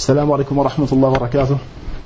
السلام عليكم ورحمة الله وبركاته.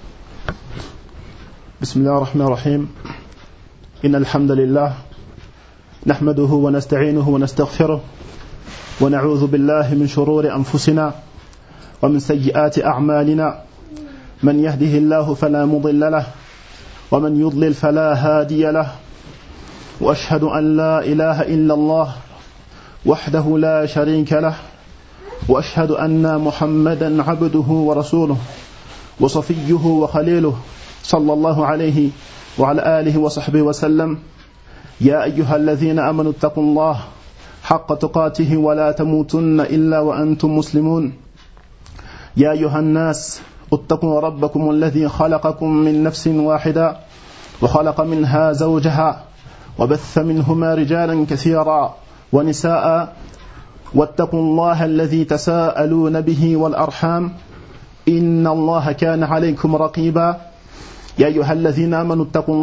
بسم الله الرحمن الرحيم. إن الحمد لله نحمده ونستعينه ونستغفره ونعوذ بالله من شرور أنفسنا ومن سيئات أعمالنا، من يهده الله فلا مضل له ومن يضلل فلا هادي له، وأشهد أن لا إله إلا الله وحده لا شريك له، وأشهد أن محمدا عبده ورسوله وصفيه وخليله صلى الله عليه وعلى آله وصحبه وسلم. يا أيها الذين آمنوا اتقوا الله حق تقاته ولا تموتن إلا وأنتم مسلمون. يا أيها الناس اتقوا ربكم الذي خلقكم من نفس واحدة وخلق منها زوجها وبث منهما رجالا كثيرا ونساء، واتقوا الله الذي تساءلون به والأرحام إن الله كان عليكم رقيبا. يا أيها الذين آمنوا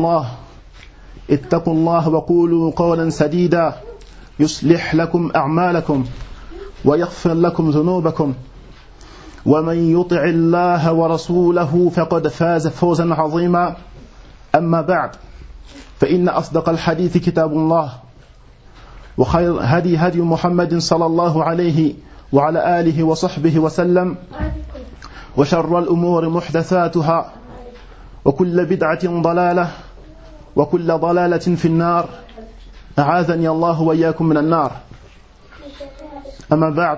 اتقوا الله وقولوا قولا سديدا يصلح لكم أعمالكم ويغفر لكم ذنوبكم، ومن يطع الله ورسوله فقد فاز فوزا عظيما. أما بعد، فإن أصدق الحديث كتاب الله، وخير هدي محمد صلى الله عليه وعلى آله وصحبه وسلم، وشر الأمور محدثاتها، وكل بدعة ضلالة، وكل ضلالة في النار، أعاذني الله وإياكم من النار. أما بعد،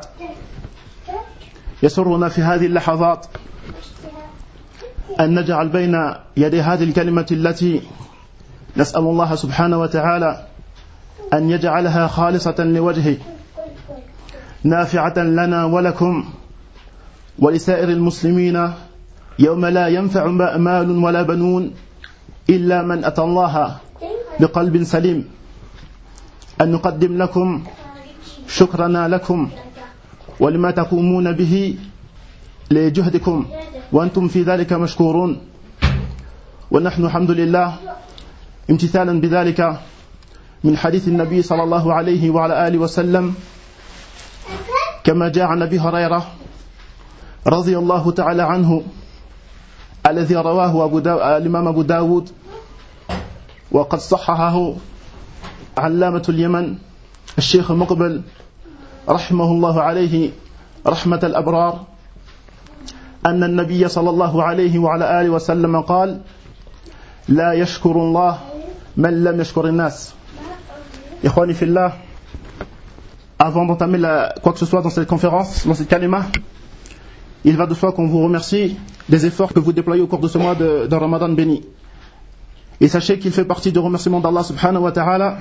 يسرنا في هذه اللحظات أن نجعل بين يدي هذه الكلمة التي نسأل الله سبحانه وتعالى أن يجعلها خالصة لوجهه، نافعة لنا ولكم ولسائر المسلمين، يوم لا ينفع مال ولا بنون إلا من أتى الله بقلب سليم. أن نقدم لكم شكرنا لكم ولما تقومون به لجهدكم، وأنتم في ذلك مشكورون، ونحن الحمد لله امتثالا بذلك من حديث النبي صلى الله عليه وعلى آله وسلم، كما جاء عن أبي هريرة رضي الله تعالى عنه الذي رواه الإمام أبو داود، وقد صححه علامة اليمن الشيخ مقبل رحمه الله عليه رحمة الأبرار، أن النبي صلى الله عليه وعلى آله وسلم قال: لا يشكر الله من لم يشكر الناس. Ikhwani fillah, avant d'entamer quoi que ce soit dans cette conférence, dans cette kalima, il va de soi qu'on vous remercie des efforts que vous déployez au cours de ce mois de Ramadan béni. Et sachez qu'il fait partie du remerciement d'Allah subhanahu wa ta'ala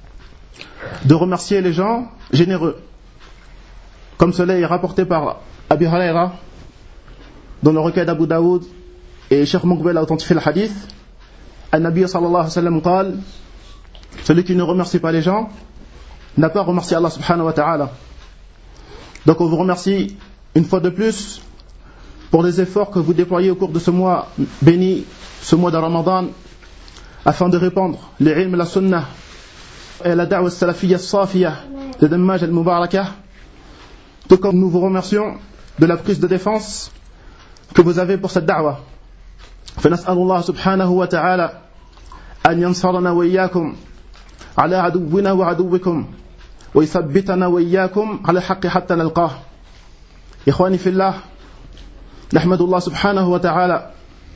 de remercier les gens généreux. Comme cela est rapporté par Abi Huraira dans le recueil d'Abu Daoud, et Cheikh Muqbil a authentifié le hadith. An-Nabi sallallahu alayhi wa sallam قال: celui qui ne remercie pas les gens n'a pas remercié Allah subhanahu wa ta'ala. Donc on vous remercie une fois de plus pour les efforts que vous déployez au cours de ce mois béni, ce mois de Ramadan, afin de répandre l'ilm, la sunnah et la da'wa salafiyya safiyya de Dammaj al-Mubarakah. Tout comme nous vous remercions de la prise de défense que vous avez pour cette da'wa. فنسأل الله سبحانه وتعالى أن ينصرنا وإياكم على عدونا وعدوكم ويثبتنا وإياكم على الحق حتى نلقاه. إخواني في الله، نحمد الله سبحانه وتعالى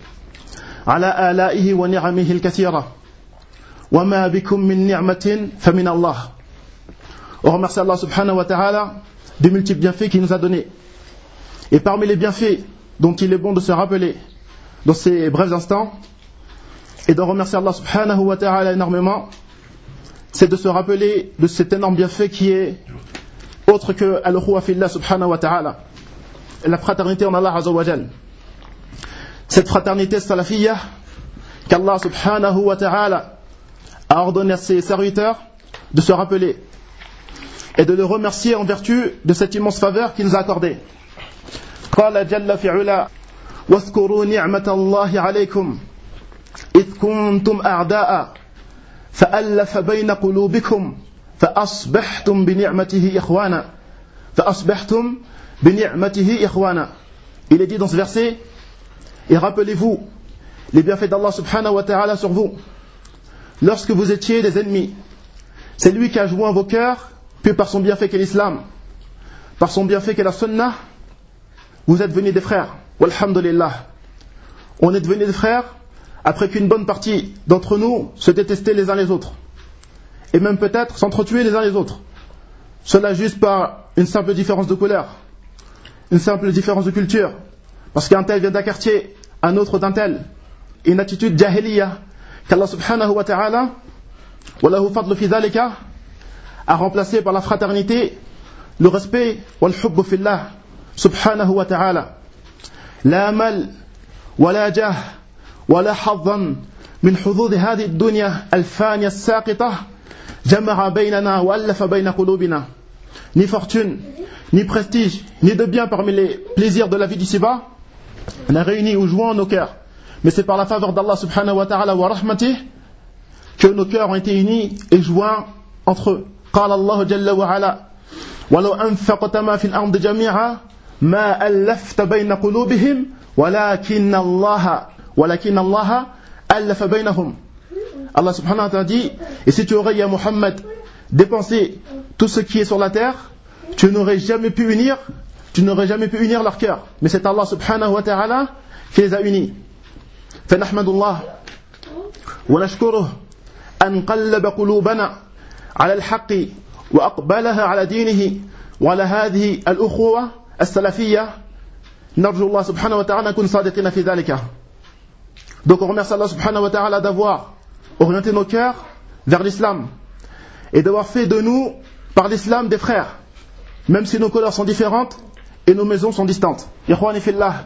على آلائه ونعمه الكثيرة، وما بكم من نعمة فمن الله. On remercie Allah subhanahu wa ta'ala des multiples bienfaits qu'il nous a donnés. Et parmi les bienfaits dont il est bon de se rappeler dans ces brefs instants, et de remercier Allah subhanahu wa ta'ala énormément, c'est de se rappeler de cet énorme bienfait qui est autre que al-ukhuwa fillah subhanahu wa ta'ala, la fraternité en Allah azza wa jal. Cette fraternité salafiyya qu'Allah subhanahu wa ta'ala a ordonné à ses serviteurs de se rappeler et de le remercier en vertu de cette immense faveur qu'il nous a accordée. Qala jalla fi'ula واذكروا نعمة الله عليكم إذ كنتم أعداء فألف بين قلوبكم فأصبحتم بنعمته إخوانا Il est dit dans ce verset, et rappelez-vous les bienfaits d'Allah subhanahu wa ta'ala sur vous. Lorsque vous étiez des ennemis, c'est lui qui a joint vos cœurs, puis par son bienfait qu'est l'islam, par son bienfait qu'est la sunnah, vous êtes devenus des frères. Walhamdulillah. On est devenus des frères après qu'une bonne partie d'entre nous se détestaient les uns les autres. Et même peut-être s'entretuer les uns les autres. Cela juste par une simple différence de couleur, une simple différence de culture. Parce qu'un tel vient d'un quartier, un autre d'un tel. Une attitude jahiliya qu'Allah subhanahu wa ta'ala walahu fadlu fi dhalika a remplacé par la fraternité, le respect wal hubbu fillah subhanahu wa ta'ala. La mal wala jah wala haddan min hudud hadhihi ad-dunya al-faniya as-saqitah jama'a baynana wa allafa bayna qulubina. Ni fortune, ni prestige, ni de bien parmi les plaisirs de la vie d'ici-bas n'a réuni ou joint nos cœurs. Mais c'est par la faveur d'Allah subhanahu wa ta'ala wa rahmatih que nos cœurs ont été unis et joints entre eux. قال الله جل وعلا ولو أنفقت ما في الأرض جميعا ما ألفت بين قلوبهم ولكن الله ألف بينهم. Allah subhanahu wa ta'ala dit, et si tu aurais, ya Muhammad, dépensé tout ce qui est sur la terre, tu n'aurais jamais pu unir leur cœur. Mais c'est Allah subhanahu wa ta'ala qui les a unis. فنحمد الله ونشكره أن قلب قلوبنا على الحق وأقبلها على دينه وعلى هذه الأخوة السلفية نرجو الله سبحانه وتعالى نكون صادقين في ذلك. Donc on remercie Allah subhanahu wa ta'ala d'avoir orienté nos cœurs vers l'islam et d'avoir fait de nous par l'islam des frères, même si nos couleurs sont différentes et nos maisons sont distantes. إخواني في الله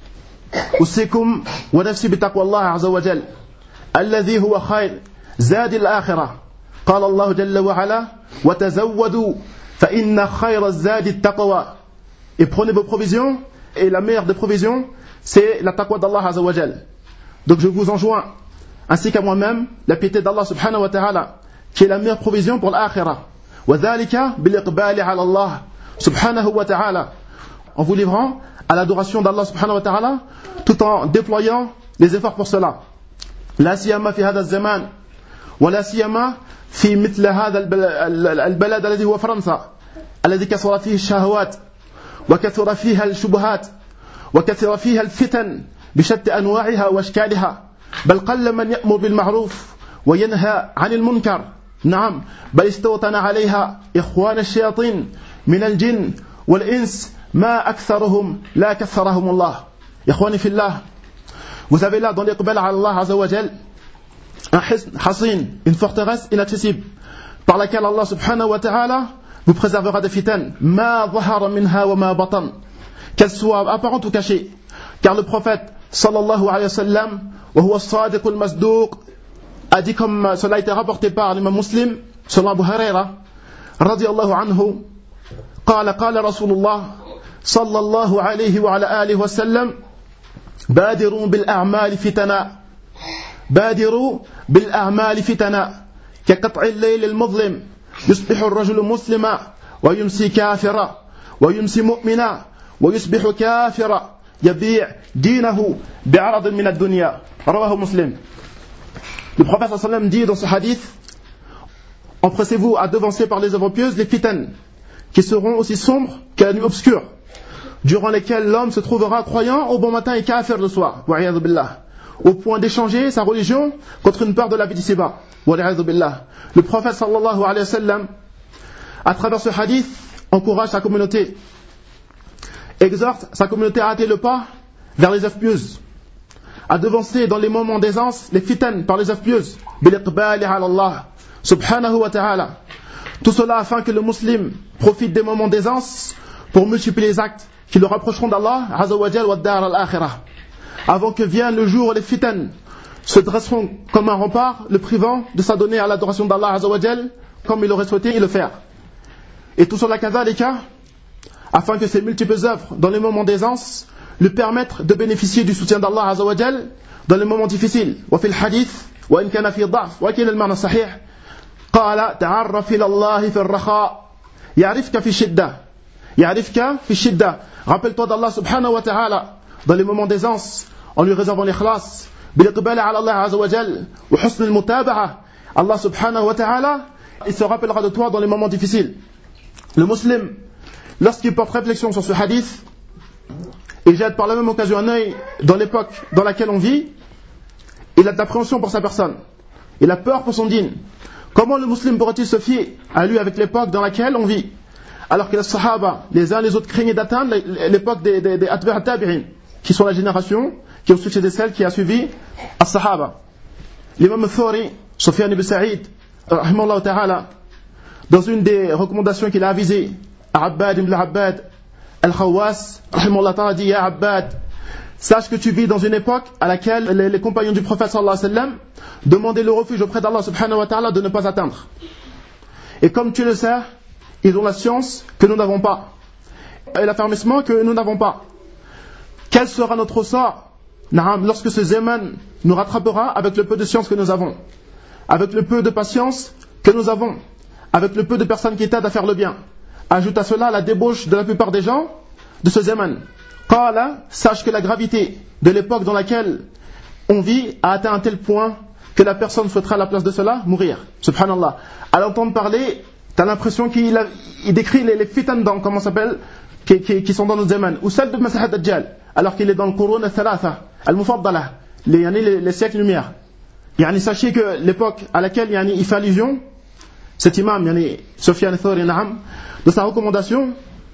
أوصيكم ونفسي بتقوى الله عز وجل الذي هو خير زاد الآخرة. قال الله جل وعلا وتزودوا فإن خير الزاد التقوى. Et prenez vos provisions, et la meilleure des provisions c'est la taqwa d'Allah azza wa jal. Donc je vous enjoins ainsi qu'à moi-même la piété d'Allah subhanahu wa ta'ala qui est la meilleure provision pour l'akhirah. وذلك بالإقبال على الله subhanahu wa ta'ala, en vous livrant à l'adoration d'Allah subhanahu wa ta'ala tout en déployant les efforts pour cela. لا سيما في هذا الزمان ولا سيما في مثل هذا البلد الذي هو فرنسا الذي كثر فيه الشهوات وكثر فيها الشبهات وكثر فيها الفتن بشتى أنواعها وأشكالها بل قل من يأمر بالمعروف وينهى عن المنكر. نعم بل استوطن عليها إخوان الشياطين من الجن والإنس ما أكثرهم لا كثرهم الله. إخواني في الله, vous avez là dans l'Iqbal à Allah Azza wa Jal un hasin, une forteresse inaccessible par laquelle Allah subhanahu wa ta'ala vous préservera des fitanes ma zahara minha wa ma batan, qu'elles soient apparentes ou cachées, car le prophète sallallahu alayhi wa sallam wa huwa as-sadiq al-masduq a dit, comme cela a été rapporté par l'imam Muslim selon Abu Huraira radiyallahu anhu, قال رسول الله صلى الله عليه وعلى آله وسلم بادروا بالأعمال فتنا كقطع الليل المظلم يصبح الرجل مسلما ويمسي كافرا ويمسي مؤمنا ويصبح كافرا يبيع دينه بعرض من الدنيا. رواه Muslim. Le prophète sallallahu alayhi wa sallam dit dans ce hadith, empressez-vous à devancer par les œuvres pieuses les fitanes qui seront aussi sombres que la nuit obscure, durant lesquelles l'homme se trouvera croyant au bon matin et kafir le soir, au point d'échanger sa religion contre une peur de la vie d'ici-bas. Le prophète sallallahu alayhi wa sallam, à travers ce hadith, encourage sa communauté, exhorte sa communauté à hâter le pas vers les œuvres pieuses, à devancer dans les moments d'aisance les fitanes par les œuvres pieuses, bil-iqbali ala Allah subhanahu wa ta'ala. Tout cela afin que le musulman profite des moments d'aisance pour multiplier les actes qui le rapprocheront d'Allah azza wa jal wa dar al-akhirah, avant que vienne le jour où les fitanes se dresseront comme un rempart, le privant de s'adonner à l'adoration d'Allah azza wa jal comme il aurait souhaité le faire. Et tout cela kadhalika, afin que ces multiples œuvres dans les moments d'aisance lui permettent de bénéficier du soutien d'Allah azza wa jal dans les moments difficiles. Wa fil hadith wa in kana fi dha'f wa kila al-ma'na sahih قال تعرف إلى الله في الرخاء يعرفك في الشدة. Rappelle-toi d'Allah subhanahu wa ta'ala dans les moments d'aisance, en lui réservant l'ikhlas, bil-iqbal ala Allah azza wa jal, wa husn al-mutaba'a. Allah subhanahu wa ta'ala, il se rappellera de toi dans les moments difficiles. Le musulman, lorsqu'il porte réflexion sur ce hadith, il jette par la même occasion un œil dans l'époque dans laquelle on vit, il a de l'appréhension pour sa personne, il a peur pour son dîn. Comment le musulman pourrait-il se fier à lui avec l'époque dans laquelle on vit, alors que les sahaba, les uns les autres craignaient d'atteindre l'époque des atba' tabi'in, qui sont la génération qui ont succédé celle qui a suivi as-sahaba. L'imam al-Thawri, Sufyan ibn Sa'id, rahimahullah ta'ala, dans une des recommandations qu'il a avisées à Abbad ibn al-Abbad al-Khawwas, rahimahullah ta'ala, dit: Ya Abbad, sache que tu vis dans une époque à laquelle les compagnons du prophète sallallahu alayhi wa sallam demandaient le refuge auprès d'Allah subhanahu wa ta'ala de ne pas atteindre. Et comme tu le sais, ils ont la science que nous n'avons pas, et l'affermissement que nous n'avons pas. Quel sera notre sort lorsque ce zaman nous rattrapera avec le peu de science que nous avons, avec le peu de patience que nous avons, avec le peu de personnes qui t'aident à faire le bien? Ajoute à cela la débauche de la plupart des gens de ce zaman. Qala, sache que la gravité de l'époque dans laquelle on vit a atteint un tel point que la personne souhaitera à la place de cela mourir. Subhanallah. À l'entendre parler, tu as l'impression qu'il décrit les fitan dans, comment ça s'appelle, qui sont dans notre zaman, ou celle de Masih ad-Dajjal, alors qu'il est dans le Qurun al-Thalatha, al-Mufaddala, les siècles lumière. Sachez que l'époque à laquelle il fait allusion, cet imam, Sufyan al-Thawri, de sa recommandation,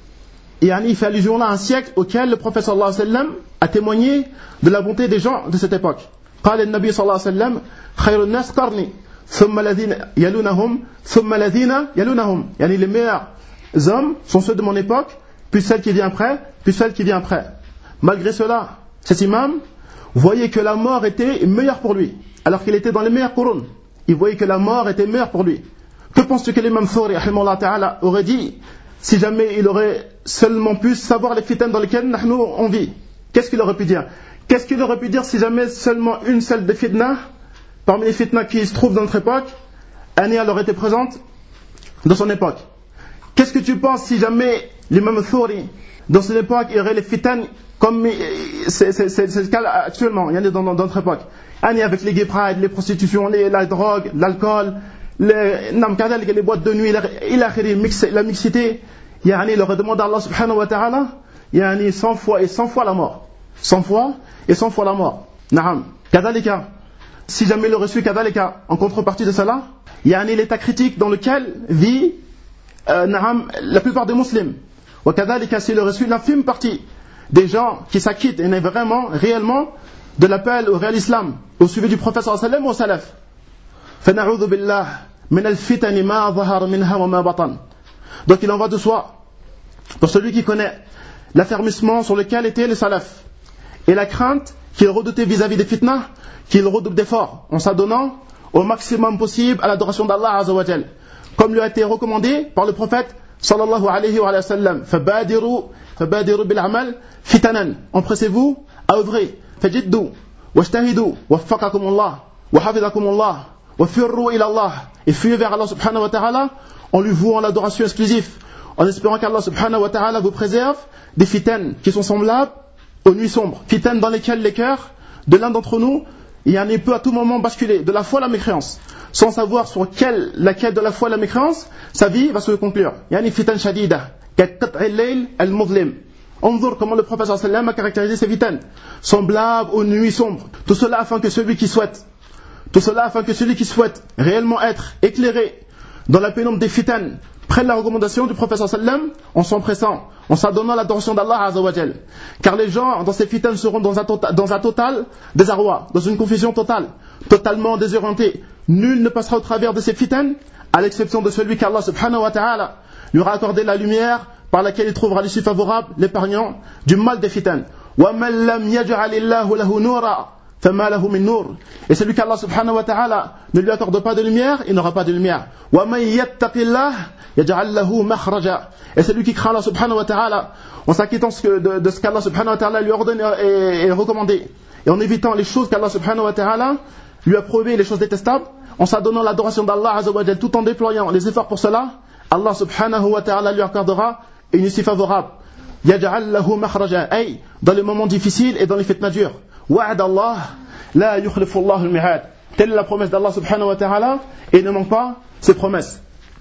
il fait allusion là à un siècle auquel le prophète sallallahu alayhi wa sallam a témoigné de la bonté des gens de cette époque. قال النبي صلى الله عليه وسلم خير الناس قرني ثم الذين يلونهم ثم الذين يلونهم. Les meilleurs hommes sont ceux de mon époque, puis celle qui vient après, puis celle qui vient après. Malgré cela, cet imam voyait que la mort était meilleure pour lui, alors qu'il était dans les meilleurs qurun. Il voyait que la mort était meilleure pour lui. Que penses-tu que l'imam Thawri rahimahullah ta'ala aurait dit si jamais il aurait seulement pu savoir les fitans dans lesquels on vit? Qu'est-ce qu'il aurait pu dire? Qu'est-ce qu'il aurait pu dire si jamais seulement une seule des fitnas, parmi les fitnas qui se trouvent dans notre époque, elle aurait été présente dans son époque? Qu'est-ce que tu penses si jamais l'imam Thawri, dans son époque, il y aurait les fitans comme c'est le cas actuellement, il y en a dans notre époque, avec les gay pride, les prostitutions, la drogue, l'alcool, les boîtes de nuit, la mixité, il aurait demandé à Allah subhanahu wa ta'ala 100 fois et 100 fois la mort. 100 fois et 100 fois la mort. Kadalika, si jamais il aurait su kadalika, en contrepartie de cela, l'état critique dans lequel vit la plupart des musulmans. Wa kadalika, s'il aurait su l'infime partie des gens qui s'acquittent et vraiment, réellement, de l'appel au réel islam, au suivi du prophète sallallahu alayhi wa sallam, au salaf. فنعوذ بالله من الفتن ما ظهر منها وما بطن. Donc il en va de soi pour celui qui connaît l'affermissement sur lequel étaient les salafs et la crainte qu'il redoutait vis-à-vis des fitnas, qu'il redoute d'efforts en s'adonnant au maximum possible à l'adoration d'Allah azza wa jal, comme lui a été recommandé par le prophète sallallahu alayhi wa sallam. فبادروا بالأعمال فتنا, empressez-vous à œuvrer, فجدوا واجتهدوا وفقكم الله وحفظكم الله وفروا إلى الله, et fuyez vers Allah subhanahu wa ta'ala en lui vouant l'adoration exclusive, en espérant qu'Allah subhanahu wa ta'ala vous préserve des fitanes qui sont semblables aux nuits sombres, fitanes dans lesquelles les cœurs de l'un d'entre nous peut à tout moment basculer de la foi à la mécréance, sans savoir sur laquelle de la foi à la mécréance sa vie va se conclure. Fitan shadida kaqat'i al-layl al-muzlim. Envoie comment le prophète sallallahu alayhi wa sallam a caractérisé ces fitanes, semblables aux nuits sombres. Tout cela afin que celui qui souhaite réellement être éclairé dans la pénombre des fitanes prenne la recommandation du prophète sallallahu alayhi wa sallam en s'empressant, en s'adonnant à l'adoration d'Allah azza wa jal. Car les gens dans ces fitanes seront dans un total désarroi, dans une confusion totale, totalement désorientés. Nul ne passera au travers de ces fitanes à l'exception de celui qu'Allah subhanahu wa ta'ala lui aura accordé la lumière par laquelle il trouvera l'issue favorable, l'épargnant du mal des fitanes. وَمَنْ لَمْ يَجْعَلِ اللَّهُ لَهُ نُورًا فَمَا لَهُ مِنْ نُورٍ. Et celui qu'Allah subhanahu wa ta'ala ne lui accorde pas de lumière, il n'aura pas de lumière. وَمَنْ يَتَّقِ اللَّهِ يَجْعَلْ لَهُ مَخْرَجًا. Et celui qui craint Allah subhanahu wa ta'ala en s'acquittant de ce qu'Allah subhanahu wa ta'ala lui ordonne et recommandé, et en évitant les choses qu'Allah subhanahu wa ta'ala lui a prohibées, les choses détestables, en s'adonnant l'adoration d'Allah azza wa jal, tout en déployant les efforts pour cela, Allah subhanahu wa ta'ala lui accordera une issue favorable. يجعل له مخرجا أي dans les moments difficiles et dans les fitna dures. وعد الله لا يخلف الله الميعاد. Telle est la promesse d'Allah subhanahu wa ta'ala et il ne manque pas ses promesses.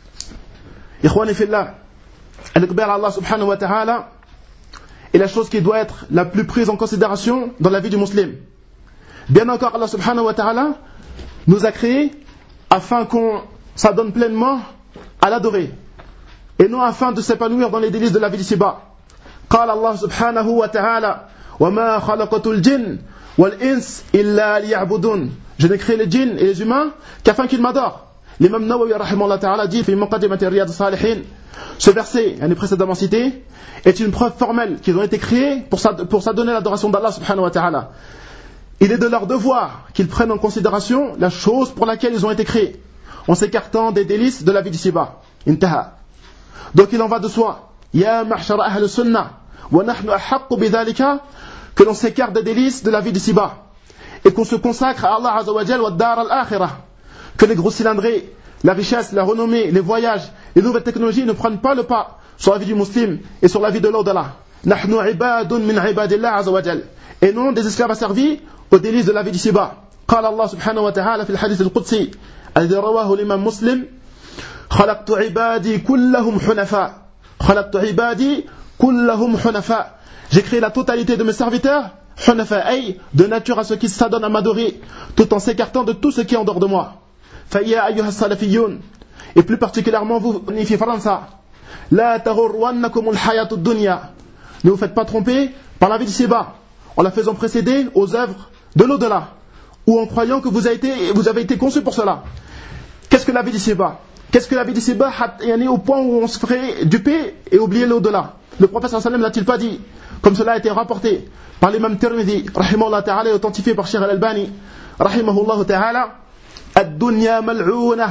إخواني في الله, الإقبال على Allah subhanahu wa ta'ala est la chose qui doit être la plus prise en considération dans la vie du musulman. Bien encore, Allah subhanahu wa ta'ala nous a créés afin qu'on s'adonne pleinement à l'adorer et non afin de s'épanouir dans les délices de la vie d'ici-bas. قال الله سبحانه وتعالى وما خلقت الجن والإنس إلا ليعبدون. Je n'ai créé les djinns et les humains qu'afin qu'ils m'adorent. L'imam Nawawi rahimahullah ta'ala dit في مقدمة رياض الصالحين, ce verset, précédemment cité, est une preuve formelle qu'ils ont été créés pour s'adonner à l'adoration d'Allah subhanahu wa ta'ala. Il est de leur devoir qu'ils prennent en considération la chose pour laquelle ils ont été créés, en s'écartant des délices de la vie d'ici-bas. Intaha. Donc il en va de soi, Ya ma'shara ahl sunnah, wa nahnu ahaqqu bidhalika, que l'on s'écarte des délices de la vie d'ici-bas, et qu'on se consacre à Allah azza wa jal wa dar al-akhirah, que les gros cylindrés, la richesse, la renommée, les voyages, les nouvelles technologies ne prennent pas le pas sur la vie du musulman et sur la vie de l'au-delà. Nahnu ibadun min ibadillah azza wa jal, et non des esclaves asservis aux délices de la vie d'ici-bas. قال الله سبحانه وتعالى في الحديث القدسي الذي رواه الإمام مسلم خلقت عبادي كلهم حنفاء خلقت عبادي كلهم حنفاء. J'ai créé la totalité de mes serviteurs حنفاء, أي de nature à ceux qui s'adonnent à m'adorer tout en s'écartant de tout ce qui est en dehors de moi. فيا أيها السلفيون, et plus particulièrement vous في فرنسا, لا تغرنكم الحياة الدنيا, ne vous faites pas tromper par la vie d'ici-bas en la faisant précéder aux œuvres de l'au-delà, ou en croyant que vous avez été conçu pour cela. Qu'est-ce que la vie d'ici-bas? Qu'est-ce que la vie d'ici-bas au point où on se ferait duper et oublier l'au-delà? Le prophète sallallahu alayhi wa sallam n'a-t-il pas dit, comme cela a été rapporté par l'imam Tirmidhi rahimahullah ta'ala et authentifié par Cheikh Al-Albani rahimahullah ta'ala, ad-dunya mal'ouna,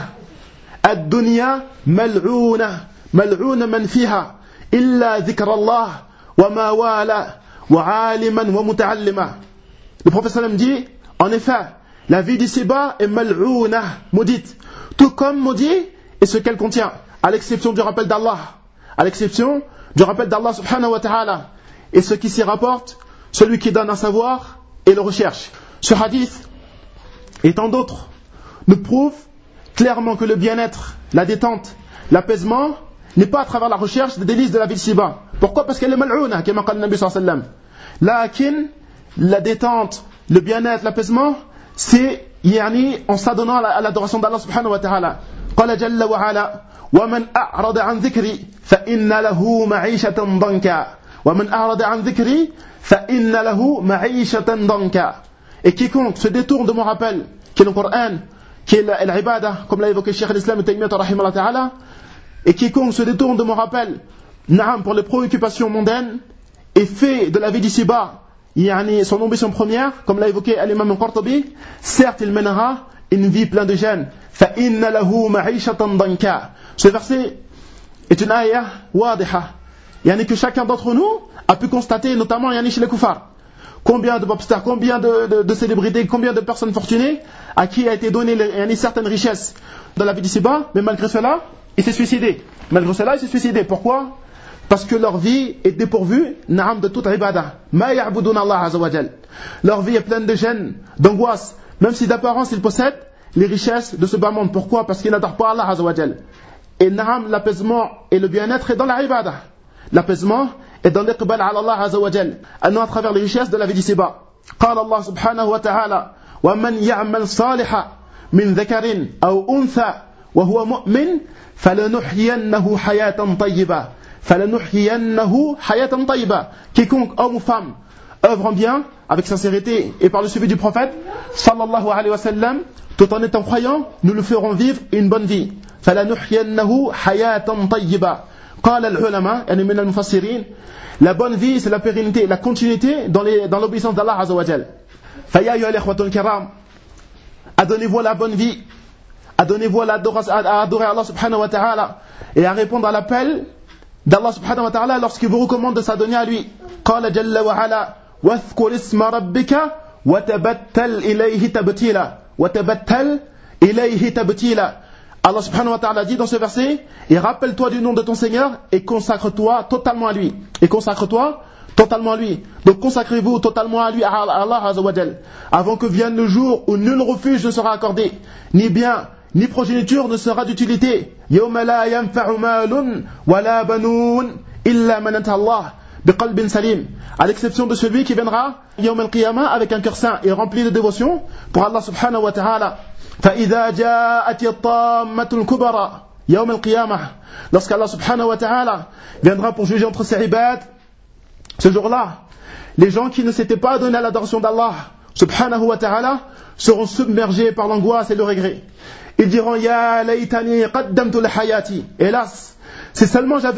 ad-dunya mal'ouna, mal'ouna man fiha illa dhikrallah wa ma wala wa aliman wa muta'allima. Le prophète sallam dit, en effet, la vie d'ici-bas est mal'ouna, maudite, tout comme maudit est ce qu'elle contient, à l'exception du rappel d'Allah, à l'exception du rappel d'Allah subhanahu wa ta'ala, et ce qui s'y rapporte, celui qui donne un savoir et le recherche. Ce hadith, et tant d'autres, nous prouve clairement que le bien-être, la détente, l'apaisement, n'est pas à travers la recherche des délices de la vie d'ici-bas. Pourquoi? Parce qu'elle est mal'ouna, comme a dit le Nabi sallallahu alayhi wa sallam. Lakin, la détente, le bien-être, l'apaisement, c'est en s'adonnant à l'adoration d'Allah subhanahu wa ta'ala. قال جل وعلا ومن أعرض عن ذكري فإن له معيشة ضنكا ومن أعرض عن ذكري فإن له معيشة ضنكا. Et quiconque se détourne de mon rappel, qui est le Coran, qui est l'ibada, comme l'a évoqué Cheikh l'Islam et Taymiyyah rahimahullah ta'ala, et quiconque se détourne de mon rappel, pour les préoccupations mondaines, et fait de la vie d'ici-bas son ambition première, comme l'a évoqué l'imam al-Qurtubi, certes il mènera une vie pleine de gêne. فَإِنَّ لَهُ مَعِيشَةً ضَنْكَا. Ce verset est une ayah wadiha, que chacun d'entre nous a pu constater, notamment chez les kuffars. Combien de popstars, combien de célébrités, combien de personnes fortunées à qui a été donné certaines richesses dans la vie d'ici-bas, mais malgré cela, il s'est suicidé. Pourquoi? Parce que leur vie est dépourvue de toute ibada. Ma ya'budun Allah azza wa jal. Leur vie est pleine de gêne, d'angoisse, même si d'apparence ils possèdent les richesses de ce bas monde. Pourquoi? Parce qu'ils n'adorent pas Allah azza wa jal. Et l'apaisement et le bien-être est dans la ibada. L'apaisement est dans l'iqbal ala Allah azza wa jal, non à travers les richesses de la vie d'ici-bas. قال الله سبحانه وتعالى ومن يعمل صالحا من ذكر أو أنثى وهو مؤمن فلنحيينه حياة طيبة فلنحيينه حياة طيبة. Quiconque, homme ou femme, œuvre en bien, avec sincérité et par le suivi du prophète sallallahu alayhi wa sallam, tout en étant croyant, nous le ferons vivre une bonne vie. فلنحيينه حياة طيبة. قال العلماء من المفسرين, la bonne vie c'est la pérennité, la continuité dans l'obéissance d'Allah azza wa jal. فيا أيها الإخوة الكرام, adonnez-vous la bonne vie, adonnez-vous à adorer Allah subhanahu wa ta'ala et à répondre à l'appel d'Allah subhanahu wa ta'ala lorsqu'il vous recommande de s'adonner à lui. قال جل وعلا واذكر اسم ربك وتبتل إليه تبتيلا وتبتل إليه تبتيلا. Allah subhanahu wa ta'ala dit dans ce verset, et rappelle-toi du nom de ton Seigneur et consacre-toi totalement à lui. Et consacre-toi totalement à lui. Donc consacrez-vous totalement à lui, à Allah azza wa jal, avant que vienne le jour où nul refuge ne sera accordé, ni bien, ni progéniture ne sera d'utilité. Yawma la yanfa'u malun wa la banun illa man ata Allah biqalbin salim. À l'exception de celui qui viendra Yawm al-Qiyamah avec un cœur saint et rempli de dévotion pour Allah subhanahu wa ta'ala. فإذا جاءت الطامة الكبرى يوم القيامة, lorsqu'Allah subhanahu wa ta'ala viendra pour juger entre ses ibad, ce jour-là, les gens qui ne s'étaient pas donnés à l'adoration d'Allah subhanahu wa ta'ala seront submergés par l'angoisse et le regret. Ils diront Ya laytani qaddamtu li hayati. Hélas, c'est seulement j'avais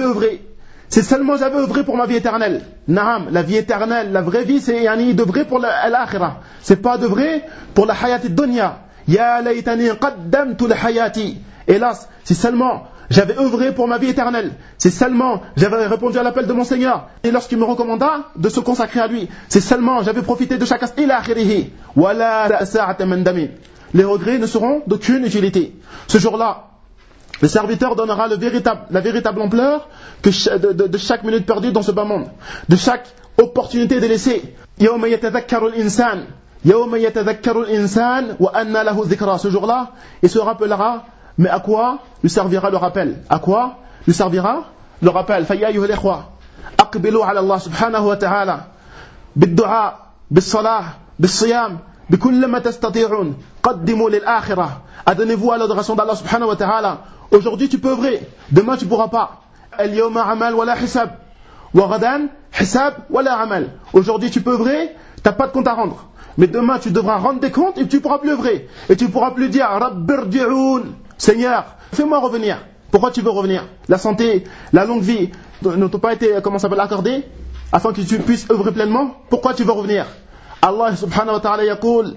œuvré pour ma vie éternelle. Naam, la vie éternelle, la vraie vie, c'est de vrai pour l'akhirah. C'est pas de vrai pour la hayati dunya. Ya laytani qaddamtu li hayati. Hélas, si seulement j'avais œuvré pour ma vie éternelle, si seulement j'avais répondu à l'appel de mon Seigneur, et lorsqu'il me recommanda de se consacrer à lui, si seulement j'avais profité de chaque aspect, ila akhirihi, wala sa'ata min damin. Les regrets ne seront d'aucune utilité. Ce jour-là, le serviteur donnera la véritable ampleur de chaque minute perdue dans ce bas monde, de chaque opportunité délaissée. Yawma yatadhakkaru al-insan. Yawma yatadhakkaru al-insan wa anna lahu dhikra. Ce jour-là, il se rappellera, mais à quoi lui servira le rappel? À quoi lui servira le rappel? Fa ya ayyuha al-ikhwa, aqbilu ala Allah subhanahu wa ta'ala bid-du'a, bis-salah, bis-siyam, بكل ما تستطيعون قدموا للآخرة. Adonnez-vous à l'adoration d'Allah subhanahu wa ta'ala. Aujourd'hui tu peux œuvrer, demain tu ne pourras pas. اليوم عمل ولا حساب وغدا حساب ولا عمل. Aujourd'hui tu peux œuvrer, tu n'as pas de compte à rendre. Mais demain tu devras rendre des comptes et tu ne pourras plus œuvrer. Et tu ne pourras plus dire Rabbirji'oun, Seigneur, fais-moi revenir. Pourquoi tu veux revenir? La santé, la longue vie ne t'ont pas été accordées afin que tu puisses œuvrer pleinement. Pourquoi tu veux revenir? Allah subhanahu wa ta'ala يقول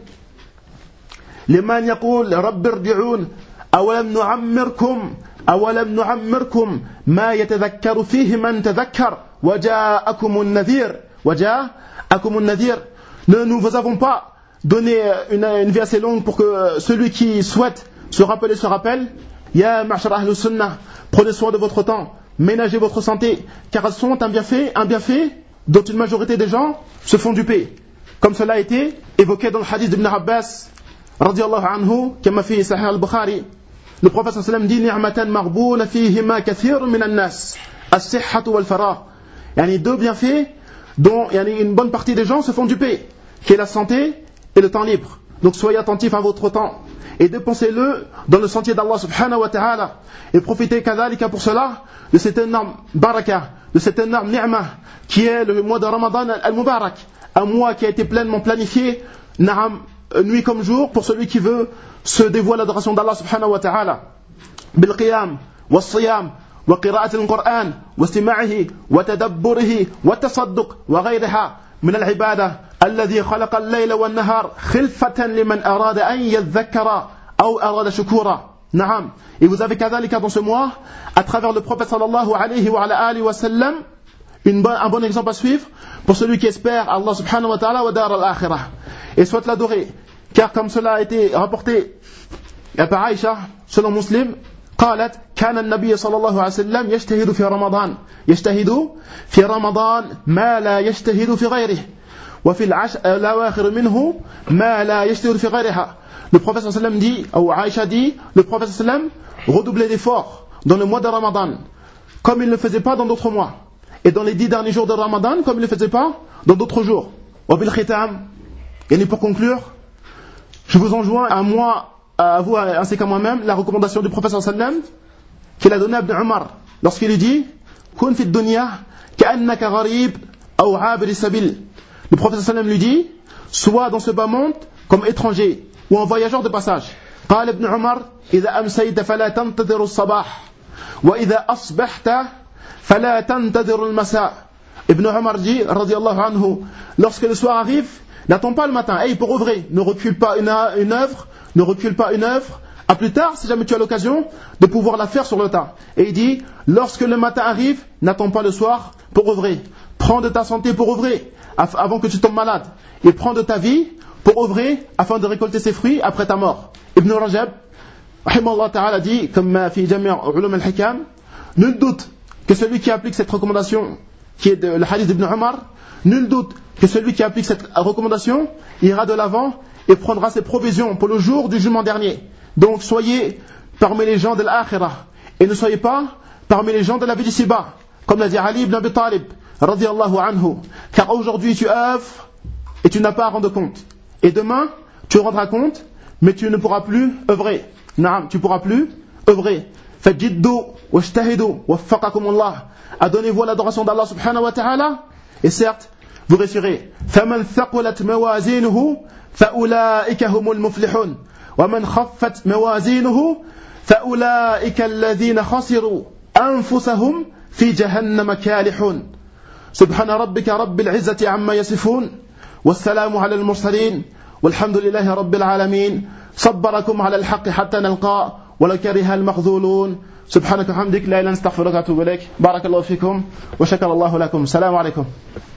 لمن يقول رب ارجعون أولم نعمركم ما يتذكر فيه من تذكر وجاءكم النذير. Ne vous avons pas donné une vie assez longue pour que celui qui souhaite se rappeler se rappelle. Ya ma'shar ahlus sunnah, prenez soin de votre temps, ménagez votre santé, car elles sont un bienfait dont une majorité des gens se font duper. Comme cela a été évoqué dans le hadith d'Ibn Abbas radiyallahu anhu, kama fi sahih al-Bukhari. Le prophète sallallahu alayhi wa sallam dit ni'matan maghbouna fihima kathirun minan nas, as-sihhatu wal faragh. Yani deux bienfaits dont une bonne partie des gens se font duper, qui est la santé et le temps libre. Donc soyez attentifs à votre temps et dépensez-le dans le sentier d'Allah subhanahu wa ta'ala, et profitez kadhalika pour cela de cette énorme baraka, de cette énorme ni'ma qui est le mois de Ramadan al-Mubarak, un mois qui a été pleinement planifié, nuit comme jour, pour celui qui veut se dévouer à l'adoration d'Allah subhanahu wa ta'ala. Bil qiyam, wa siyam, wa qira'at al-Qur'an, wa istima'ih, wa tadabburihi, wa tasadduq, wa ghayriha min al-ibadah, alladhi khalaqa al-layla wa an-nahar khilfatan liman arada an yadhakkara aw arada shukura. Na'am. Et vous avez kadhalika dans ce mois, à travers le prophète sallallahu alayhi wa alihi wa sallam, un bon exemple à suivre pour celui qui espère Allah subhanahu wa ta'ala wa dar al-akhirah et souhaite l'adorer, car comme cela a été rapporté par Aïcha selon Muslim, قالت كان النبي صلى الله عليه وسلم يجتهد في رمضان ما لا يجتهد في غيره وفي الأواخر منه ما لا يجتهد في غيرها. Le prophète sallallahu alayhi wa sallam dit, ou Aïcha dit, le prophète sallallahu alayhi wa sallam redoublait d'efforts dans le mois de Ramadan comme il ne le faisait pas dans d'autres mois, et dans les 10 derniers jours de Ramadan comme il ne le faisait pas dans d'autres jours. Wabil khitam, et pour conclure, je vous enjoins à moi, à vous ainsi qu'à moi-même, la recommandation du prophète sallallahu alayhi wa sallam qu'il a donné à Ibn Umar lorsqu'il lui dit kun fi dunya ka'annaka gharib aw 'abir sabil. Le prophète sallallahu alayhi wa sallam lui dit sois dans ce bas monde comme étranger ou un voyageur de passage. قال ابن عمر إذا أمسيت فلا تنتظر الصباح وإذا أصبحت فلا تنتظر المساء. Ibn Umar dit radiyallahu anhu, lorsque le soir arrive, n'attends pas le matin. Pour œuvrer, ne recule pas une œuvre à plus tard si jamais tu as l'occasion de pouvoir la faire sur le tas. Et il dit, lorsque le matin arrive, n'attends pas le soir pour œuvrer. Prends de ta santé pour œuvrer avant que tu tombes malade, et prends de ta vie pour œuvrer afin de récolter ses fruits après ta mort. Ibn Rajab rahimahullah ta'ala dit, comme fi Jami' Ulum al-Hikam, nul doute que celui qui applique cette recommandation, qui est le hadith d'Ibn Umar, nul doute que celui qui applique cette recommandation ira de l'avant et prendra ses provisions pour le jour du jugement dernier. Donc soyez parmi les gens de l'akhirah et ne soyez pas parmi les gens de la vie d'ici-bas, comme l'a dit Ali ibn Abi Talib radiyallahu anhu, car aujourd'hui tu œuvres et tu n'as pas à rendre compte, et demain tu rendras compte mais tu ne pourras plus œuvrer. Naam, tu pourras plus œuvrer. Fajiddu wajtahidu waffaqakumullah. Adonnez-vous à l'adoration d'Allah subhanahu wa ta'ala et certes vous réussirez. Faman thaqulat mawazinuhu faulaika humul muflihun wa man khaffat mawazinuhu faulaika alladhina khasiru anfusahum fi jahannam kalihun. Subhana rabbika rabbil izzati amma yasifun wassalamu ala al-mursalin walhamdulillahi rabbil alamin. صبركم على الحق حتى نلقى ولو كره المخذولون. سبحانك وبحمدك لا إله إلا أنت أستغفرك وأتوب إليك. بارك الله فيكم وشكر الله لكم. السلام عليكم.